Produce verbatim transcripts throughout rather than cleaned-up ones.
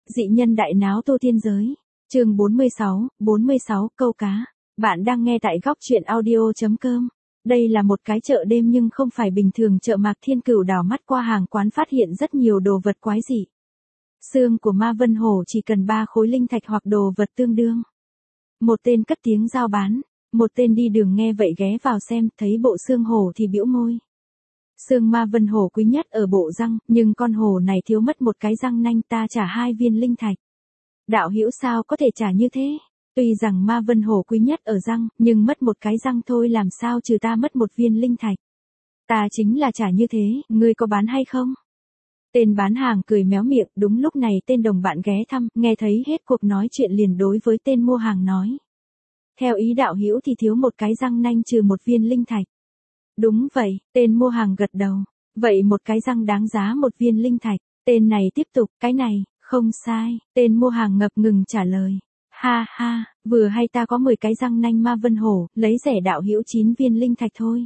Dị nhân đại náo tu tiên giới. Chương bốn mươi sáu, bốn mươi sáu, câu cá. Bạn đang nghe tại góc truyện audio chấm com. Đây là một cái chợ đêm nhưng không phải bình thường chợ Mạc Thiên Cửu đảo mắt qua hàng quán phát hiện rất nhiều đồ vật quái dị. Xương của Ma Vân Hổ chỉ cần ba khối linh thạch hoặc đồ vật tương đương. Một tên cất tiếng giao bán, một tên đi đường nghe vậy ghé vào xem, thấy bộ xương hổ thì bĩu môi. Xương Ma Vân Hổ quý nhất ở bộ răng, nhưng con hổ này thiếu mất một cái răng nanh, ta trả hai viên linh thạch. Đạo hữu sao có thể trả như thế? Tuy rằng Ma Vân Hổ quý nhất ở răng, nhưng mất một cái răng thôi làm sao trừ ta mất một viên linh thạch. Ta chính là trả như thế, ngươi có bán hay không? Tên bán hàng cười méo miệng, đúng lúc này tên đồng bạn ghé thăm, nghe thấy hết cuộc nói chuyện liền đối với tên mua hàng nói. Theo ý đạo hữu thì thiếu một cái răng nanh trừ một viên linh thạch. Đúng vậy, tên mua hàng gật đầu. Vậy một cái răng đáng giá một viên linh thạch. Tên này tiếp tục, cái này, không sai. Tên mua hàng ngập ngừng trả lời. Ha ha, vừa hay ta có mười cái răng nanh Ma Vân Hổ, lấy rẻ đạo hữu chín viên linh thạch thôi.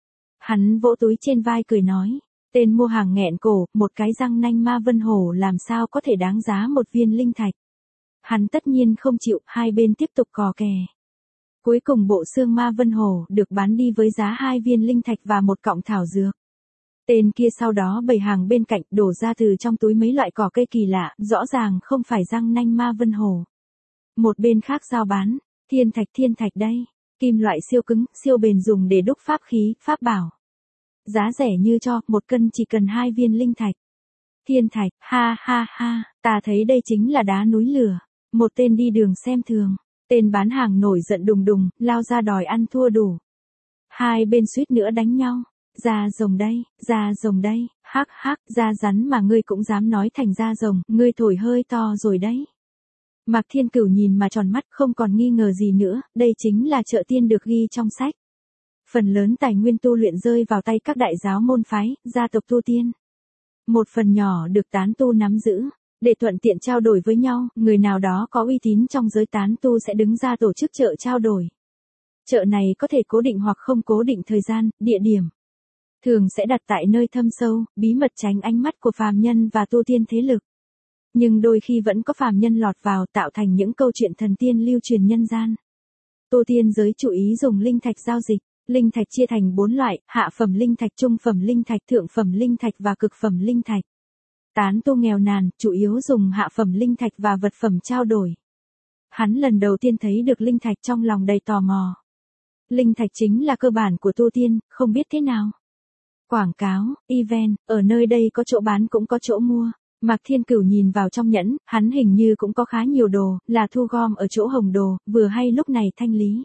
Hắn vỗ túi trên vai cười nói. Tên mua hàng nghẹn cổ, một cái răng nanh Ma Vân Hổ làm sao có thể đáng giá một viên linh thạch. Hắn tất nhiên không chịu, hai bên tiếp tục cò kè. Cuối cùng bộ xương Ma Vân Hổ được bán đi với giá hai viên linh thạch và một cọng thảo dược. Tên kia sau đó bày hàng bên cạnh đổ ra từ trong túi mấy loại cỏ cây kỳ lạ, rõ ràng không phải răng nanh Ma Vân Hổ. Một bên khác giao bán, thiên thạch thiên thạch đây, kim loại siêu cứng, siêu bền dùng để đúc pháp khí, pháp bảo. Giá rẻ như cho, một cân chỉ cần hai viên linh thạch. Thiên thạch, ha ha ha, ta thấy đây chính là đá núi lửa. Một tên đi đường xem thường. Tên bán hàng nổi giận đùng đùng, lao ra đòi ăn thua đủ. Hai bên suýt nữa đánh nhau. Da rồng đây, da rồng đây, hắc hắc, da rắn mà ngươi cũng dám nói thành da rồng, ngươi thổi hơi to rồi đấy. Mạc Thiên Cửu nhìn mà tròn mắt, không còn nghi ngờ gì nữa, đây chính là chợ tiên được ghi trong sách. Phần lớn tài nguyên tu luyện rơi vào tay các đại giáo môn phái, gia tộc tu tiên. Một phần nhỏ được tán tu nắm giữ. Để thuận tiện trao đổi với nhau, người nào đó có uy tín trong giới tán tu sẽ đứng ra tổ chức chợ trao đổi. Chợ này có thể cố định hoặc không cố định thời gian, địa điểm. Thường sẽ đặt tại nơi thâm sâu, bí mật tránh ánh mắt của phàm nhân và tu tiên thế lực. Nhưng đôi khi vẫn có phàm nhân lọt vào tạo thành những câu chuyện thần tiên lưu truyền nhân gian. Tu tiên giới chủ ý dùng linh thạch giao dịch. Linh thạch chia thành bốn loại, hạ phẩm linh thạch, trung phẩm linh thạch, thượng phẩm linh thạch và cực phẩm linh thạch. Tán tu nghèo nàn, chủ yếu dùng hạ phẩm linh thạch và vật phẩm trao đổi. Hắn lần đầu tiên thấy được linh thạch trong lòng đầy tò mò. Linh thạch chính là cơ bản của tu tiên, không biết thế nào. Quảng cáo, event, ở nơi đây có chỗ bán cũng có chỗ mua. Mạc Thiên Cửu nhìn vào trong nhẫn, hắn hình như cũng có khá nhiều đồ, là thu gom ở chỗ Hồng Đồ, vừa hay lúc này thanh lý.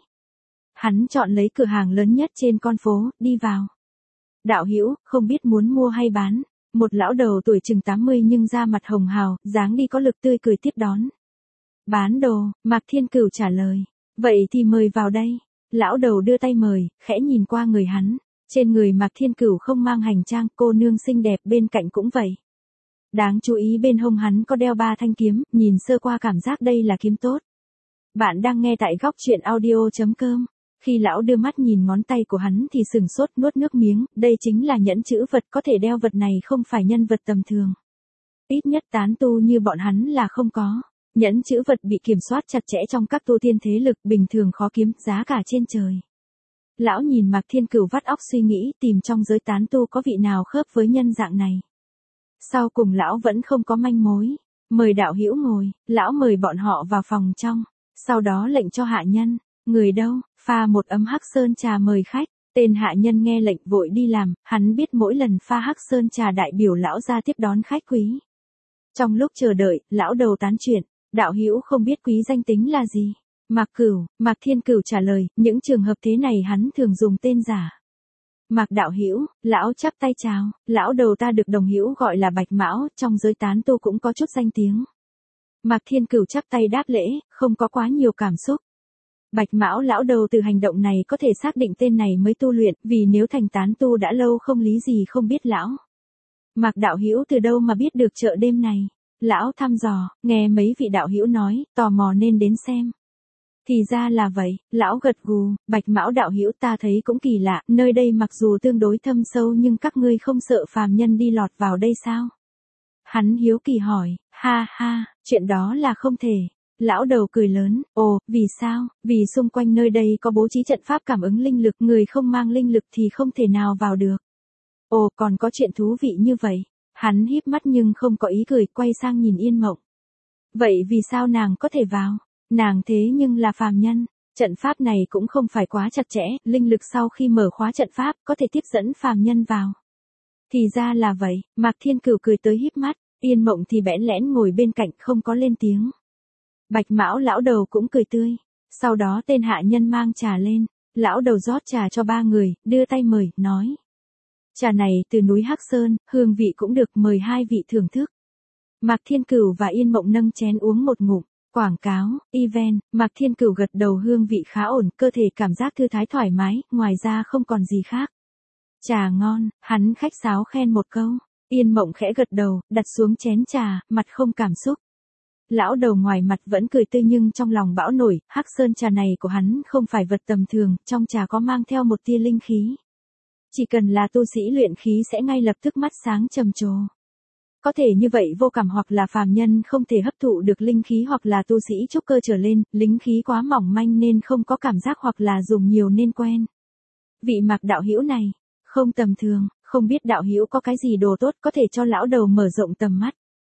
Hắn chọn lấy cửa hàng lớn nhất trên con phố, đi vào. Đạo hữu, không biết muốn mua hay bán. Một lão đầu tuổi chừng tám mươi nhưng da mặt hồng hào, dáng đi có lực tươi cười tiếp đón. Bán đồ, Mạc Thiên Cửu trả lời. Vậy thì mời vào đây. Lão đầu đưa tay mời, khẽ nhìn qua người hắn. Trên người Mạc Thiên Cửu không mang hành trang, cô nương xinh đẹp bên cạnh cũng vậy. Đáng chú ý bên hông hắn có đeo ba thanh kiếm, nhìn sơ qua cảm giác đây là kiếm tốt. Bạn đang nghe tại góc truyện audio chấm com. Khi lão đưa mắt nhìn ngón tay của hắn thì sừng sốt nuốt nước miếng, đây chính là nhẫn chữ vật, có thể đeo vật này không phải nhân vật tầm thường. Ít nhất tán tu như bọn hắn là không có. Nhẫn chữ vật bị kiểm soát chặt chẽ trong các tu tiên thế lực, bình thường khó kiếm, giá cả trên trời. Lão nhìn Mạc Thiên Cửu vắt óc suy nghĩ tìm trong giới tán tu có vị nào khớp với nhân dạng này. Sau cùng lão vẫn không có manh mối. Mời đạo hữu ngồi, lão mời bọn họ vào phòng trong. Sau đó lệnh cho hạ nhân. Người đâu, pha một ấm hắc sơn trà mời khách. Tên hạ nhân nghe lệnh vội đi làm, hắn biết mỗi lần pha hắc sơn trà đại biểu lão ra tiếp đón khách quý. Trong lúc chờ đợi, lão đầu tán chuyện, đạo hữu không biết quý danh tính là gì. Mạc Cửu, Mạc Thiên Cửu trả lời, những trường hợp thế này hắn thường dùng tên giả. Mạc đạo hữu, lão chắp tay chào, lão đầu ta được đồng hữu gọi là Bạch Mão, trong giới tán tu cũng có chút danh tiếng. Mạc Thiên Cửu chắp tay đáp lễ, không có quá nhiều cảm xúc. Bạch Mão lão đầu từ hành động này có thể xác định tên này mới tu luyện, vì nếu thành tán tu đã lâu không lý gì không biết lão. Mạc đạo hữu từ đâu mà biết được chợ đêm này? Lão thăm dò, nghe mấy vị đạo hữu nói, tò mò nên đến xem. Thì ra là vậy, lão gật gù, Bạch Mão đạo hữu ta thấy cũng kỳ lạ, nơi đây mặc dù tương đối thâm sâu nhưng các ngươi không sợ phàm nhân đi lọt vào đây sao? Hắn hiếu kỳ hỏi, ha ha, chuyện đó là không thể. Lão đầu cười lớn, ồ, vì sao? Vì xung quanh nơi đây có bố trí trận pháp cảm ứng linh lực, người không mang linh lực thì không thể nào vào được. Ồ, còn có chuyện thú vị như vậy. Hắn híp mắt nhưng không có ý cười, quay sang nhìn Yên Mộng. Vậy vì sao nàng có thể vào? Nàng thế nhưng là phàm nhân. Trận pháp này cũng không phải quá chặt chẽ, linh lực sau khi mở khóa trận pháp có thể tiếp dẫn phàm nhân vào. Thì ra là vậy, Mạc Thiên Cửu cười tới híp mắt, Yên Mộng thì bẽn lẽn ngồi bên cạnh không có lên tiếng. Bạch Mão lão đầu cũng cười tươi. Sau đó tên hạ nhân mang trà lên, lão đầu rót trà cho ba người, đưa tay mời, nói. Trà này từ núi Hắc Sơn, hương vị cũng được, mời hai vị thưởng thức. Mạc Thiên Cửu và Yên Mộng nâng chén uống một ngụm. Quảng cáo, event, Mạc Thiên Cửu gật đầu, hương vị khá ổn, cơ thể cảm giác thư thái thoải mái, ngoài ra không còn gì khác. Trà ngon, hắn khách sáo khen một câu. Yên Mộng khẽ gật đầu, đặt xuống chén trà, mặt không cảm xúc. Lão đầu ngoài mặt vẫn cười tươi nhưng trong lòng bão nổi, Hắc Sơn trà này của hắn không phải vật tầm thường, trong trà có mang theo một tia linh khí. Chỉ cần là tu sĩ luyện khí sẽ ngay lập tức mắt sáng trầm trồ. Có thể như vậy vô cảm hoặc là phàm nhân không thể hấp thụ được linh khí, hoặc là tu sĩ trúc cơ trở lên, linh khí quá mỏng manh nên không có cảm giác, hoặc là dùng nhiều nên quen. Vị Mạc đạo hữu này, không tầm thường, không biết đạo hữu có cái gì đồ tốt có thể cho lão đầu mở rộng tầm mắt.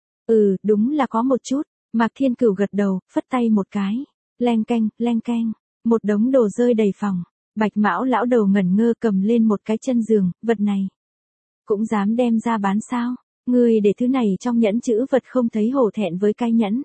Ừ, đúng là có một chút. Mạc Thiên Cửu gật đầu, phất tay một cái. Leng keng, leng keng, một đống đồ rơi đầy phòng. Bạch Mão lão đầu ngẩn ngơ cầm lên một cái chân giường, vật này cũng dám đem ra bán sao? Ngươi để thứ này trong nhẫn chữ vật không thấy hổ thẹn với cái nhẫn.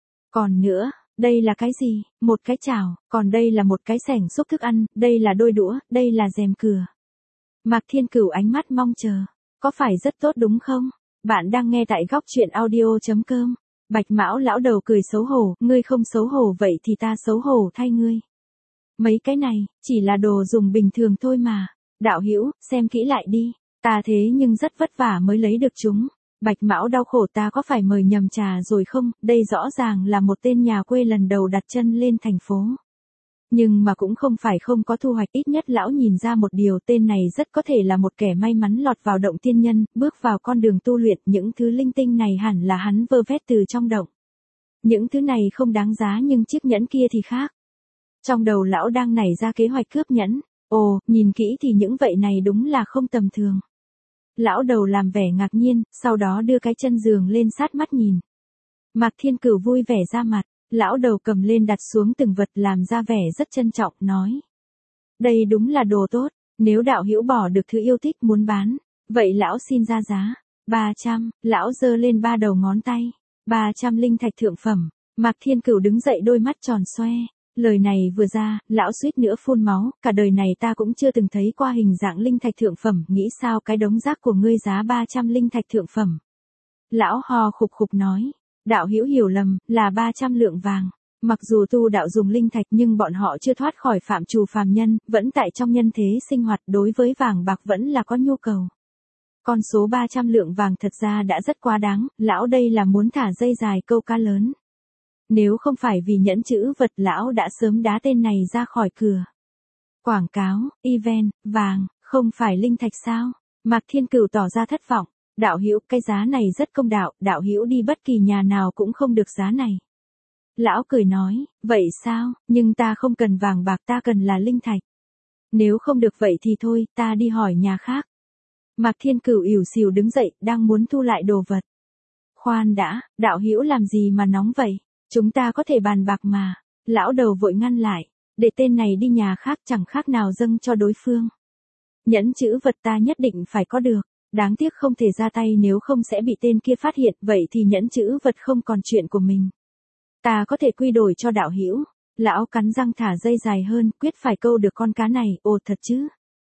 Còn nữa, đây là cái gì? Một cái chảo, còn đây là một cái sẻng xúc thức ăn, đây là đôi đũa, đây là rèm cửa. Mạc Thiên Cửu ánh mắt mong chờ. Có phải rất tốt đúng không? Bạn đang nghe tại góc truyện audio chấm com. Bạch Mão lão đầu cười xấu hổ, ngươi không xấu hổ vậy thì ta xấu hổ thay ngươi. Mấy cái này, chỉ là đồ dùng bình thường thôi mà. Đạo hữu, xem kỹ lại đi. Ta thế nhưng rất vất vả mới lấy được chúng. Bạch Mão đau khổ, ta có phải mời nhầm trà rồi không? Đây rõ ràng là một tên nhà quê lần đầu đặt chân lên thành phố. Nhưng mà cũng không phải không có thu hoạch, ít nhất lão nhìn ra một điều, tên này rất có thể là một kẻ may mắn lọt vào động tiên nhân, bước vào con đường tu luyện, những thứ linh tinh này hẳn là hắn vơ vét từ trong động. Những thứ này không đáng giá nhưng chiếc nhẫn kia thì khác. Trong đầu lão đang nảy ra kế hoạch cướp nhẫn. Ồ, nhìn kỹ thì những vậy này đúng là không tầm thường. Lão đầu làm vẻ ngạc nhiên, sau đó đưa cái chân giường lên sát mắt nhìn. Mạc Thiên Cửu vui vẻ ra mặt, lão đầu cầm lên đặt xuống từng vật làm ra vẻ rất trân trọng, nói. Đây đúng là đồ tốt, nếu đạo hữu bỏ được thứ yêu thích muốn bán, vậy lão xin ra giá. ba trăm, lão giơ lên ba đầu ngón tay. ba trăm linh thạch thượng phẩm. Mạc Thiên Cửu đứng dậy, đôi mắt tròn xoe. Lời này vừa ra, lão suýt nữa phun máu, cả đời này ta cũng chưa từng thấy qua hình dạng linh thạch thượng phẩm, nghĩ sao cái đống rác của ngươi giá ba trăm linh thạch thượng phẩm. Lão ho khục khục nói, đạo hữu hiểu lầm, là ba trăm lượng vàng. Mặc dù tu đạo dùng linh thạch nhưng bọn họ chưa thoát khỏi phạm trù phàm nhân, vẫn tại trong nhân thế sinh hoạt, đối với vàng bạc vẫn là có nhu cầu. Con số ba trăm lượng vàng thật ra đã rất quá đáng, lão đây là muốn thả dây dài câu cá lớn. Nếu không phải vì nhẫn chữ vật, lão đã sớm đá tên này ra khỏi cửa. Quảng cáo, event, vàng, không phải linh thạch sao? Mạc Thiên Cửu tỏ ra thất vọng. Đạo hữu, cái giá này rất công đạo, đạo hữu đi bất kỳ nhà nào cũng không được giá này. Lão cười nói, vậy sao, nhưng ta không cần vàng bạc, ta cần là linh thạch. Nếu không được vậy thì thôi, ta đi hỏi nhà khác. Mạc Thiên Cửu ỉu xìu đứng dậy, đang muốn thu lại đồ vật. Khoan đã, đạo hữu làm gì mà nóng vậy? Chúng ta có thể bàn bạc mà. Lão đầu vội ngăn lại, để tên này đi nhà khác chẳng khác nào dâng cho đối phương. Nhẫn chữ vật ta nhất định phải có được, đáng tiếc không thể ra tay nếu không sẽ bị tên kia phát hiện, vậy thì nhẫn chữ vật không còn chuyện của mình. Ta có thể quy đổi cho đạo hữu. Lão cắn răng thả dây dài hơn, quyết phải câu được con cá này, ồ thật chứ.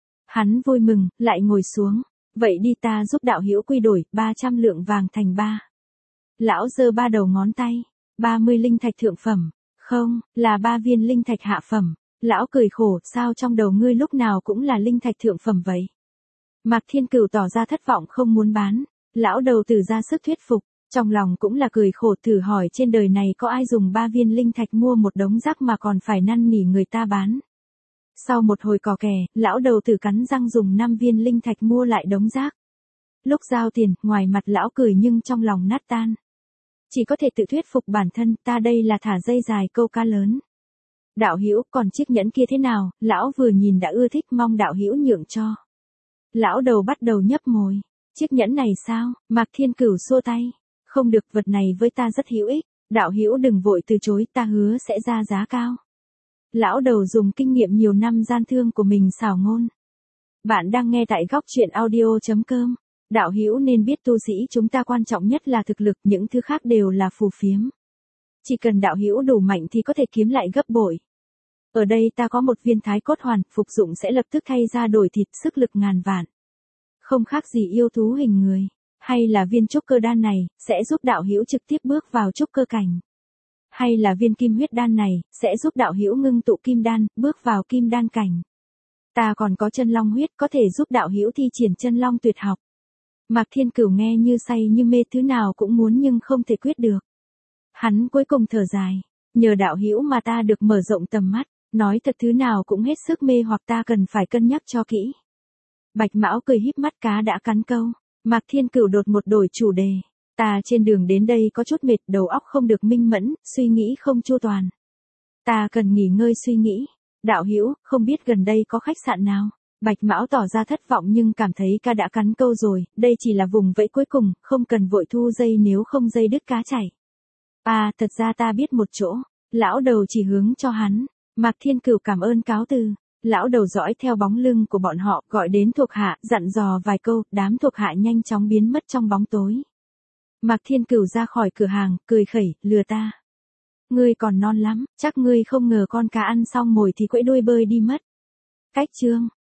Hắn vui mừng, lại ngồi xuống. Vậy đi, ta giúp đạo hữu quy đổi, ba trăm lượng vàng thành ba. Lão giơ ba đầu ngón tay. ba mươi linh thạch thượng phẩm. Không, là ba viên linh thạch hạ phẩm. Lão cười khổ, sao trong đầu ngươi lúc nào cũng là linh thạch thượng phẩm vậy? Mạc Thiên Cửu tỏ ra thất vọng không muốn bán. Lão đầu tử ra sức thuyết phục, trong lòng cũng là cười khổ, thử hỏi trên đời này có ai dùng ba viên linh thạch mua một đống rác mà còn phải năn nỉ người ta bán. Sau một hồi cò kè, lão đầu tử cắn răng dùng năm viên linh thạch mua lại đống rác. Lúc giao tiền, ngoài mặt lão cười nhưng trong lòng nát tan. Chỉ có thể tự thuyết phục bản thân, ta đây là thả dây dài câu cá lớn. Đạo hữu, còn chiếc nhẫn kia thế nào? Lão vừa nhìn đã ưa thích, mong đạo hữu nhượng cho. Lão đầu bắt đầu nhấp môi. Chiếc nhẫn này sao? Mạc Thiên Cửu xua tay. Không được, vật này với ta rất hữu ích. Đạo hữu đừng vội từ chối, ta hứa sẽ ra giá cao. Lão đầu dùng kinh nghiệm nhiều năm gian thương của mình xảo ngôn. Bạn đang nghe tại góc truyện audio chấm com. Đạo hữu nên biết tu sĩ chúng ta quan trọng nhất là thực lực, những thứ khác đều là phù phiếm. Chỉ cần đạo hữu đủ mạnh thì có thể kiếm lại gấp bội. Ở đây ta có một viên thái cốt hoàn, phục dụng sẽ lập tức thay ra đổi thịt, sức lực ngàn vạn. Không khác gì yêu thú hình người. Hay là viên trúc cơ đan này, sẽ giúp đạo hữu trực tiếp bước vào trúc cơ cảnh. Hay là viên kim huyết đan này, sẽ giúp đạo hữu ngưng tụ kim đan, bước vào kim đan cảnh. Ta còn có chân long huyết, có thể giúp đạo hữu thi triển chân long tuyệt học. Mạc Thiên Cửu nghe như say như mê, thứ nào cũng muốn nhưng không thể quyết được. Hắn cuối cùng thở dài, nhờ đạo hữu mà ta được mở rộng tầm mắt, nói thật thứ nào cũng hết sức mê hoặc, ta cần phải cân nhắc cho kỹ. Bạch Mão cười híp mắt, cá đã cắn câu. Mạc Thiên Cửu đột một đổi chủ đề. Ta trên đường đến đây có chút mệt, đầu óc không được minh mẫn, suy nghĩ không chu toàn. Ta cần nghỉ ngơi suy nghĩ. Đạo hữu, không biết gần đây có khách sạn nào? Bạch Mão tỏ ra thất vọng nhưng cảm thấy cá đã cắn câu rồi, đây chỉ là vùng vẫy cuối cùng, không cần vội thu dây, nếu không dây đứt cá chảy. À, thật ra ta biết một chỗ. Lão đầu chỉ hướng cho hắn. Mạc Thiên Cửu cảm ơn cáo từ. Lão đầu dõi theo bóng lưng của bọn họ, gọi đến thuộc hạ, dặn dò vài câu, đám thuộc hạ nhanh chóng biến mất trong bóng tối. Mạc Thiên Cửu ra khỏi cửa hàng, cười khẩy, lừa ta. Ngươi còn non lắm, chắc ngươi không ngờ con cá ăn xong mồi thì quẫy đuôi bơi đi mất. Cách chương